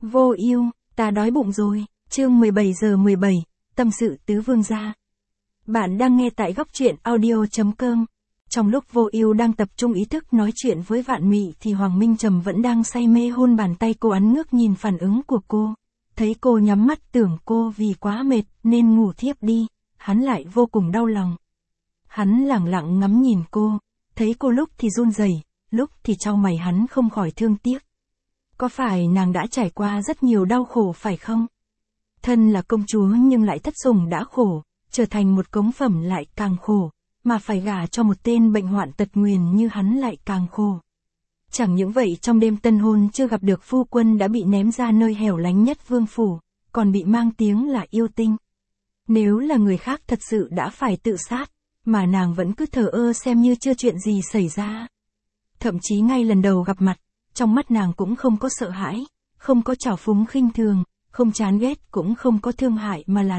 Vô ưu, ta đói bụng rồi. Chương 17:17, tâm sự tứ vương gia. Bạn đang nghe tại góc truyện audio.com. Trong lúc Vô Ưu đang tập trung ý thức nói chuyện với Vạn Mị thì Hoàng Minh Trầm vẫn đang say mê hôn bàn tay cô, ắn ngước nhìn phản ứng của cô. Thấy cô nhắm mắt tưởng cô vì quá mệt nên ngủ thiếp đi, hắn lại vô cùng đau lòng. Hắn lẳng lặng ngắm nhìn cô, thấy cô lúc thì run rẩy, lúc thì chau mày, hắn không khỏi thương tiếc. Có phải nàng đã trải qua rất nhiều đau khổ phải không? Thân là công chúa nhưng lại thất sủng đã khổ, trở thành một cống phẩm lại càng khổ, mà phải gả cho một tên bệnh hoạn tật nguyền như hắn lại càng khổ. Chẳng những vậy, trong đêm tân hôn chưa gặp được phu quân đã bị ném ra nơi hẻo lánh nhất vương phủ, còn bị mang tiếng là yêu tinh. Nếu là người khác thật sự đã phải tự sát, mà nàng vẫn cứ thờ ơ xem như chưa chuyện gì xảy ra. Thậm chí ngay lần đầu gặp mặt, trong mắt nàng cũng không có sợ hãi, không có trào phúng khinh thường, không chán ghét cũng không có thương hại, mà là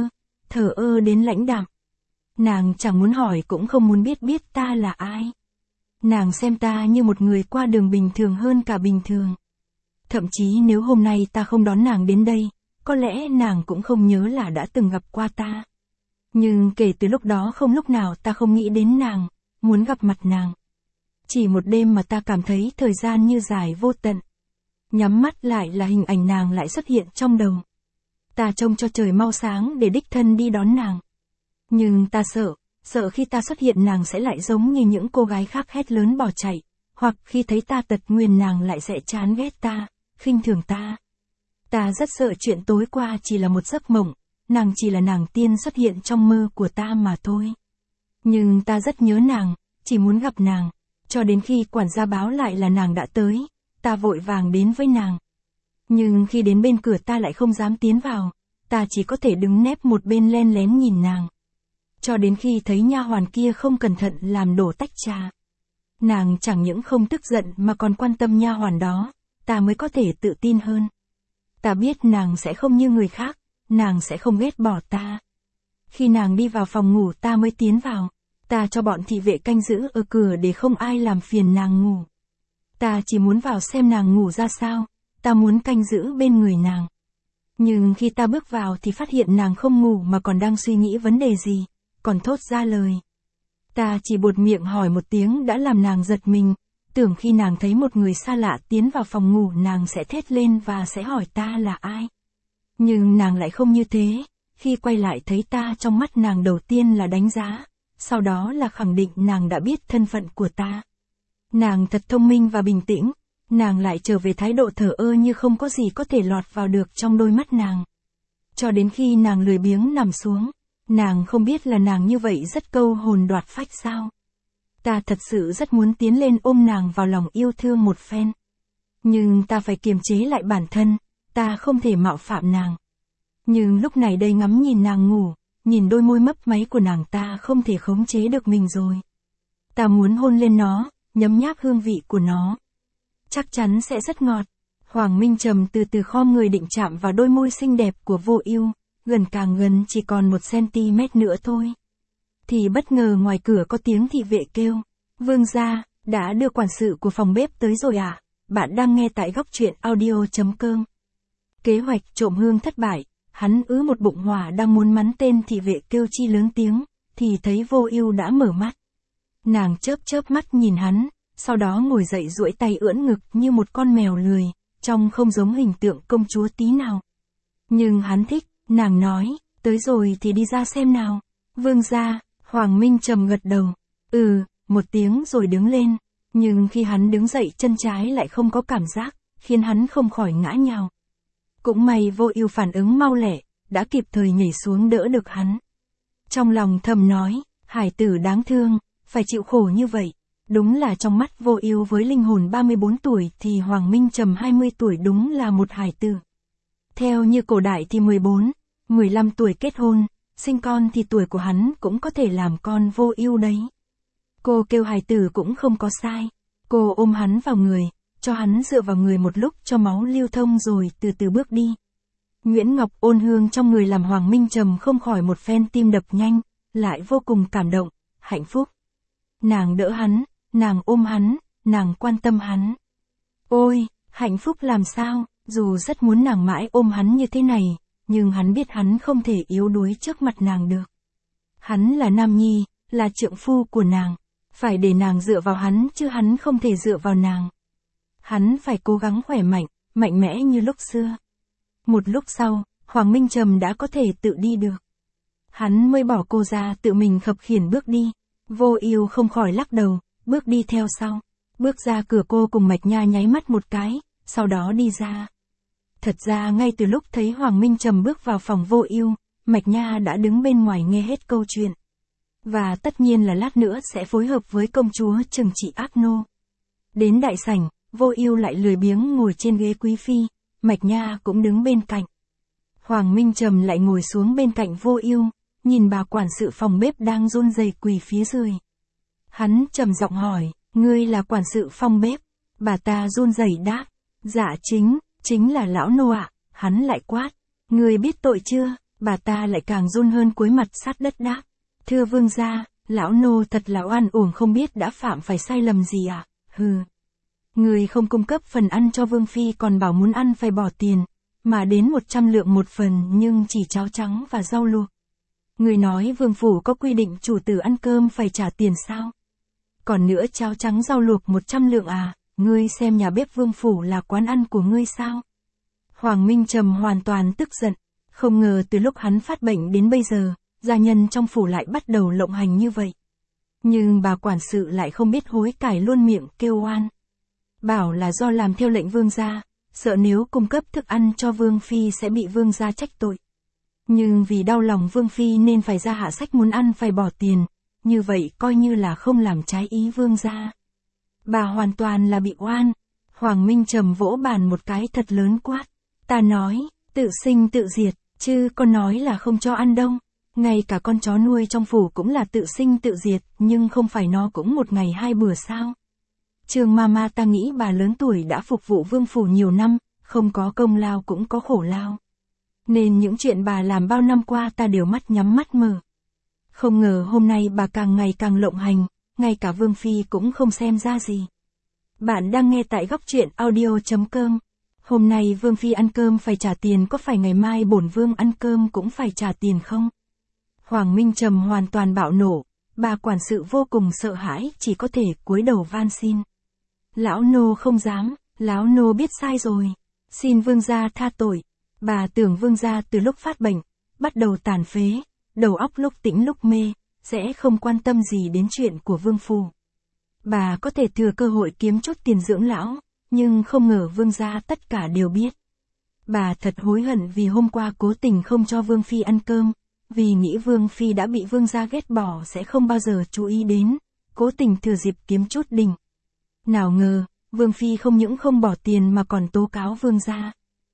thờ ơ đến lãnh đạm. Nàng chẳng muốn hỏi cũng không muốn biết ta là ai. Nàng xem ta như một người qua đường bình thường hơn cả bình thường. Thậm chí nếu hôm nay ta không đón nàng đến đây, có lẽ nàng cũng không nhớ là đã từng gặp qua ta. Nhưng kể từ lúc đó không lúc nào ta không nghĩ đến nàng, muốn gặp mặt nàng. Chỉ một đêm mà ta cảm thấy thời gian như dài vô tận. Nhắm mắt lại là hình ảnh nàng lại xuất hiện trong đầu. Ta trông cho trời mau sáng để đích thân đi đón nàng. Nhưng ta sợ khi ta xuất hiện nàng sẽ lại giống như những cô gái khác hét lớn bỏ chạy, hoặc khi thấy ta tật nguyền nàng lại sẽ chán ghét ta, khinh thường ta. Ta rất sợ chuyện tối qua chỉ là một giấc mộng, nàng chỉ là nàng tiên xuất hiện trong mơ của ta mà thôi. Nhưng ta rất nhớ nàng, chỉ muốn gặp nàng, cho đến khi quản gia báo lại là nàng đã tới, ta vội vàng đến với nàng. Nhưng khi đến bên cửa ta lại không dám tiến vào, ta chỉ có thể đứng nép một bên len lén nhìn nàng. Cho đến khi thấy nha hoàn kia không cẩn thận làm đổ tách trà. Nàng chẳng những không tức giận mà còn quan tâm nha hoàn đó, ta mới có thể tự tin hơn. Ta biết nàng sẽ không như người khác, nàng sẽ không ghét bỏ ta. Khi nàng đi vào phòng ngủ ta mới tiến vào, ta cho bọn thị vệ canh giữ ở cửa để không ai làm phiền nàng ngủ. Ta chỉ muốn vào xem nàng ngủ ra sao, ta muốn canh giữ bên người nàng. Nhưng khi ta bước vào thì phát hiện nàng không ngủ mà còn đang suy nghĩ vấn đề gì, còn thốt ra lời. Ta chỉ buột miệng hỏi một tiếng đã làm nàng giật mình, tưởng khi nàng thấy một người xa lạ tiến vào phòng ngủ nàng sẽ thét lên và sẽ hỏi ta là ai. Nhưng nàng lại không như thế, khi quay lại thấy ta trong mắt nàng đầu tiên là đánh giá, sau đó là khẳng định nàng đã biết thân phận của ta. Nàng thật thông minh và bình tĩnh, nàng lại trở về thái độ thờ ơ như không có gì có thể lọt vào được trong đôi mắt nàng. Cho đến khi nàng lười biếng nằm xuống, nàng không biết là nàng như vậy rất câu hồn đoạt phách sao. Ta thật sự rất muốn tiến lên ôm nàng vào lòng yêu thương một phen. Nhưng ta phải kiềm chế lại bản thân, ta không thể mạo phạm nàng. Nhưng lúc này đây ngắm nhìn nàng ngủ, nhìn đôi môi mấp máy của nàng ta không thể khống chế được mình rồi. Ta muốn hôn lên nó, nhấm nháp hương vị của nó. Chắc chắn sẽ rất ngọt. Hoàng Minh Trầm từ từ khom người định chạm vào đôi môi xinh đẹp của Vô Ưu, gần càng gần chỉ còn 1 cm nữa thôi. Thì bất ngờ ngoài cửa có tiếng thị vệ kêu, vương gia, đã đưa quản sự của phòng bếp tới rồi ạ. Bạn đang nghe tại góc truyện audio.com. Kế hoạch trộm hương thất bại, hắn một bụng hỏa đang muốn mắng tên thị vệ kêu chi lớn tiếng, thì thấy Vô Ưu đã mở mắt. Nàng chớp mắt nhìn hắn, sau đó ngồi dậy duỗi tay ưỡn ngực như một con mèo lười, trông không giống hình tượng công chúa tí nào. Nhưng hắn thích, nàng nói, tới rồi thì đi ra xem nào. Vương gia, Hoàng Minh Trầm gật đầu, một tiếng rồi đứng lên. Nhưng khi hắn đứng dậy chân trái lại không có cảm giác, khiến hắn không khỏi ngã nhào. Cũng may Vô Ưu phản ứng mau lẹ, đã kịp thời nhảy xuống đỡ được hắn. Trong lòng thầm nói, hải tử đáng thương, phải chịu khổ như vậy. Đúng là trong mắt Vô Ưu với linh hồn 34 tuổi thì Hoàng Minh Trầm 20 tuổi đúng là một hải tử. Theo như cổ đại thì 14, 15 tuổi kết hôn, sinh con thì tuổi của hắn cũng có thể làm con Vô Ưu đấy. Cô kêu hài tử cũng không có sai. Cô ôm hắn vào người, cho hắn dựa vào người một lúc cho máu lưu thông rồi từ từ bước đi. Nguyễn Ngọc ôn hương trong người làm Hoàng Minh Trầm không khỏi một phen tim đập nhanh, lại vô cùng cảm động, hạnh phúc. Nàng đỡ hắn, nàng ôm hắn, nàng quan tâm hắn. Ôi, hạnh phúc làm sao, Dù rất muốn nàng mãi ôm hắn như thế này, nhưng hắn biết hắn không thể yếu đuối trước mặt nàng được. Hắn là nam nhi, là trượng phu của nàng, phải để nàng dựa vào hắn chứ hắn không thể dựa vào nàng. Hắn phải cố gắng khỏe mạnh, mạnh mẽ như lúc xưa. Một lúc sau, Hoàng Minh Trầm đã có thể tự đi được. Hắn mới bỏ cô ra tự mình khập khiễng bước đi. Vô Ưu không khỏi lắc đầu, bước đi theo sau. Bước ra cửa cô cùng Mạch Nha nháy mắt một cái, sau đó đi ra. Thật ra ngay từ lúc thấy Hoàng Minh Trầm bước vào phòng Vô Ưu, Mạch Nha đã đứng bên ngoài nghe hết câu chuyện. Và tất nhiên là lát nữa sẽ phối hợp với công chúa trừng trị ác nô. Đến đại sảnh, Vô Ưu lại lười biếng ngồi trên ghế quý phi, Mạch Nha cũng đứng bên cạnh. Hoàng Minh Trầm lại ngồi xuống bên cạnh Vô Ưu, nhìn bà quản sự phòng bếp đang run rẩy quỳ phía dưới. Hắn trầm giọng hỏi, ngươi là quản sự phòng bếp? Bà ta run rẩy đáp, dạ chính là lão nô ạ. Hắn lại quát, ngươi biết tội chưa? Bà ta lại càng run hơn cúi mặt sát đất đáp, thưa vương gia, lão nô thật là oan uổng không biết đã phạm phải sai lầm gì ạ. Hừ. Người không cung cấp phần ăn cho vương phi còn bảo muốn ăn phải bỏ tiền, mà đến 100 lượng một phần nhưng chỉ cháo trắng và rau luộc. Người nói vương phủ có quy định chủ tử ăn cơm phải trả tiền sao? Còn nữa cháo trắng rau luộc 100 lượng à, ngươi xem nhà bếp vương phủ là quán ăn của ngươi sao? Hoàng Minh Trầm hoàn toàn tức giận, không ngờ từ lúc hắn phát bệnh đến bây giờ, gia nhân trong phủ lại bắt đầu lộng hành như vậy. Nhưng bà quản sự lại không biết hối cải luôn miệng kêu oan. Bảo là do làm theo lệnh vương gia, sợ nếu cung cấp thức ăn cho vương phi sẽ bị vương gia trách tội. Nhưng vì đau lòng vương phi nên phải ra hạ sách muốn ăn phải bỏ tiền, như vậy coi như là không làm trái ý vương gia. Bà hoàn toàn là bị oan. Hoàng Minh Trầm vỗ bàn một cái thật lớn quát, ta nói, tự sinh tự diệt, chứ con nói là không cho ăn đâu. Ngay cả con chó nuôi trong phủ cũng là tự sinh tự diệt, nhưng không phải nó cũng một ngày 2 bữa sao? Trương Mama, ta nghĩ bà lớn tuổi đã phục vụ vương phủ nhiều năm, không có công lao cũng có khổ lao. Nên những chuyện bà làm bao năm qua ta đều mắt nhắm mắt mở. Không ngờ hôm nay bà càng ngày càng lộng hành, ngay cả vương phi cũng không xem ra gì. Bạn đang nghe tại góc truyện audio.com. Hôm nay vương phi ăn cơm phải trả tiền, có phải ngày mai bổn vương ăn cơm cũng phải trả tiền không? Hoàng Minh Trầm hoàn toàn bạo nổ, bà quản sự vô cùng sợ hãi, chỉ có thể cúi đầu van xin. Lão nô không dám, lão nô biết sai rồi, xin vương gia tha tội. Bà tưởng vương gia từ lúc phát bệnh, bắt đầu tàn phế, đầu óc lúc tỉnh lúc mê, sẽ không quan tâm gì đến chuyện của vương phủ. Bà có thể thừa cơ hội kiếm chút tiền dưỡng lão, nhưng không ngờ vương gia tất cả đều biết. Bà thật hối hận vì hôm qua cố tình không cho vương phi ăn cơm, vì nghĩ vương phi đã bị vương gia ghét bỏ sẽ không bao giờ chú ý đến, cố tình thừa dịp kiếm chút đỉnh. Nào ngờ, vương phi không những không bỏ tiền mà còn tố cáo vương gia.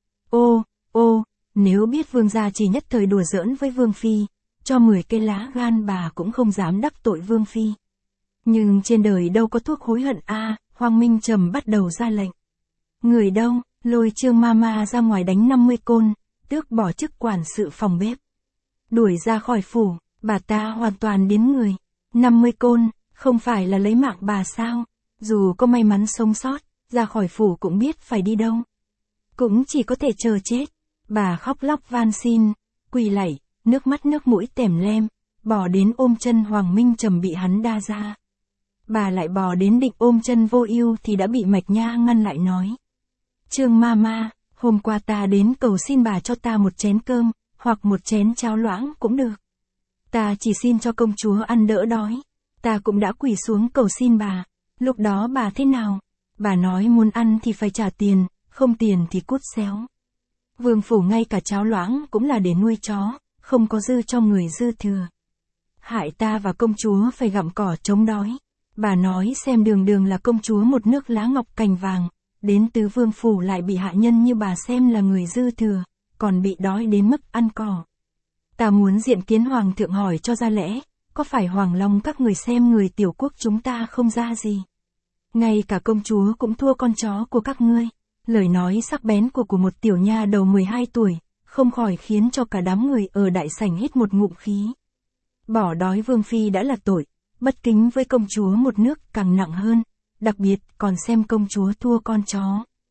Ô, nếu biết vương gia chỉ nhất thời đùa giỡn với vương phi, cho 10 cây lá gan bà cũng không dám đắc tội vương phi. Nhưng trên đời đâu có thuốc hối hận a. Hoàng Minh Trầm bắt đầu ra lệnh. Người đâu, lôi Trương Mama ra ngoài đánh 50 côn, tước bỏ chức quản sự phòng bếp. Đuổi ra khỏi phủ, bà ta hoàn toàn điếng người. 50 côn, không phải là lấy mạng bà sao? Dù có may mắn sống sót, ra khỏi phủ cũng biết phải đi đâu. Cũng chỉ có thể chờ chết. Bà khóc lóc van xin, quỳ lạy, nước mắt nước mũi tèm lem, bò đến ôm chân Hoàng Minh Trầm bị hắn đa ra. Bà lại bò đến định ôm chân Vô Ưu thì đã bị Mạch Nha ngăn lại nói. Trương Mama, hôm qua ta đến cầu xin bà cho ta một chén cơm, hoặc một chén cháo loãng cũng được. Ta chỉ xin cho công chúa ăn đỡ đói. Ta cũng đã quỳ xuống cầu xin bà. Lúc đó bà thế nào? Bà nói muốn ăn thì phải trả tiền, không tiền thì cút xéo. Vương phủ ngay cả cháo loãng cũng là để nuôi chó, không có dư cho người dư thừa. Hại ta và công chúa phải gặm cỏ chống đói. Bà nói xem đường đường là công chúa một nước lá ngọc cành vàng, đến từ vương phủ lại bị hạ nhân như bà xem là người dư thừa, còn bị đói đến mức ăn cỏ. Ta muốn diện kiến hoàng thượng hỏi cho ra lẽ, có phải hoàng long các người xem người tiểu quốc chúng ta không ra gì? Ngay cả công chúa cũng thua con chó của các ngươi. Lời nói sắc bén của một tiểu nha đầu 12 tuổi, không khỏi khiến cho cả đám người ở đại sảnh hít một ngụm khí. Bỏ đói vương phi đã là tội, bất kính với công chúa một nước càng nặng hơn, đặc biệt còn xem công chúa thua con chó.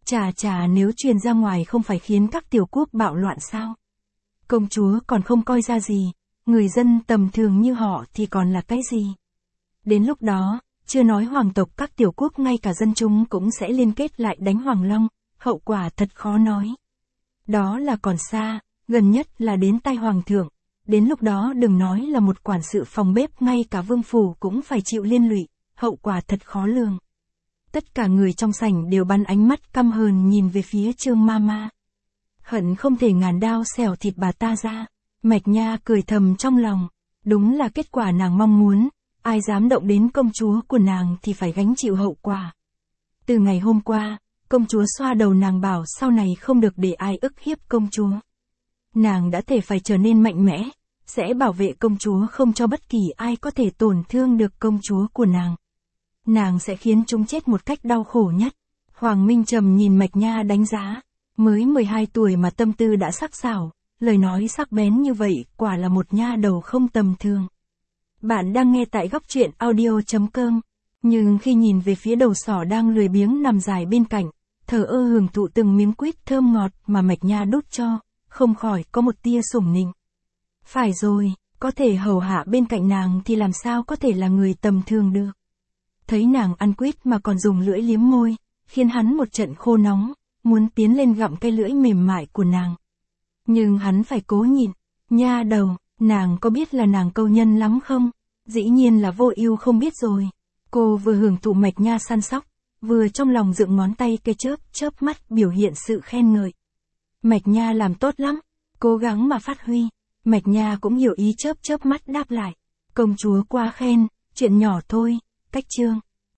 Chà nếu truyền ra ngoài không phải khiến các tiểu quốc bạo loạn sao? Công chúa còn không coi ra gì, người dân tầm thường như họ thì còn là cái gì? Đến lúc đó, chưa nói hoàng tộc các tiểu quốc ngay cả dân chúng cũng sẽ liên kết lại đánh Hoàng Long, hậu quả thật khó nói. Đó là còn xa, gần nhất là đến tay hoàng thượng, đến lúc đó đừng nói là một quản sự phòng bếp, ngay cả vương phủ cũng phải chịu liên lụy, hậu quả thật khó lường. Tất cả người trong sảnh đều bắn ánh mắt căm hờn nhìn về phía Trương Mama. Hận không thể ngàn đao xẻo thịt bà ta ra. Mạch Nha cười thầm trong lòng, đúng là kết quả nàng mong muốn, ai dám động đến công chúa của nàng thì phải gánh chịu hậu quả. Từ ngày hôm qua, công chúa xoa đầu nàng bảo sau này không được để ai ức hiếp công chúa. Nàng đã thể phải trở nên mạnh mẽ, sẽ bảo vệ công chúa không cho bất kỳ ai có thể tổn thương được công chúa của nàng. Nàng sẽ khiến chúng chết một cách đau khổ nhất. Hoàng Minh Trầm nhìn Mạch Nha đánh giá, mới 12 tuổi mà tâm tư đã sắc sảo, lời nói sắc bén như vậy quả là một nha đầu không tầm thường. Bạn đang nghe tại góc truyện audio.com, nhưng khi nhìn về phía đầu sỏ đang lười biếng nằm dài bên cạnh, thờ ơ hưởng thụ từng miếng quýt thơm ngọt mà Mạch Nha đút cho, không khỏi có một tia sủng nịnh. Phải rồi, có thể hầu hạ bên cạnh nàng thì làm sao có thể là người tầm thường được. Thấy nàng ăn quýt mà còn dùng lưỡi liếm môi, khiến hắn một trận khô nóng, muốn tiến lên gặm cái lưỡi mềm mại của nàng. Nhưng hắn phải cố nhịn. Nha đầu, nàng có biết là nàng câu nhân lắm không? Dĩ nhiên là Vô Ưu không biết rồi. Cô vừa hưởng thụ Mạch Nha săn sóc, vừa trong lòng dựng ngón tay cây chớp mắt biểu hiện sự khen ngợi. Mạch Nha làm tốt lắm, cố gắng mà phát huy. Mạch Nha cũng hiểu ý chớp mắt đáp lại. Công chúa quá khen, chuyện nhỏ thôi, cách chương.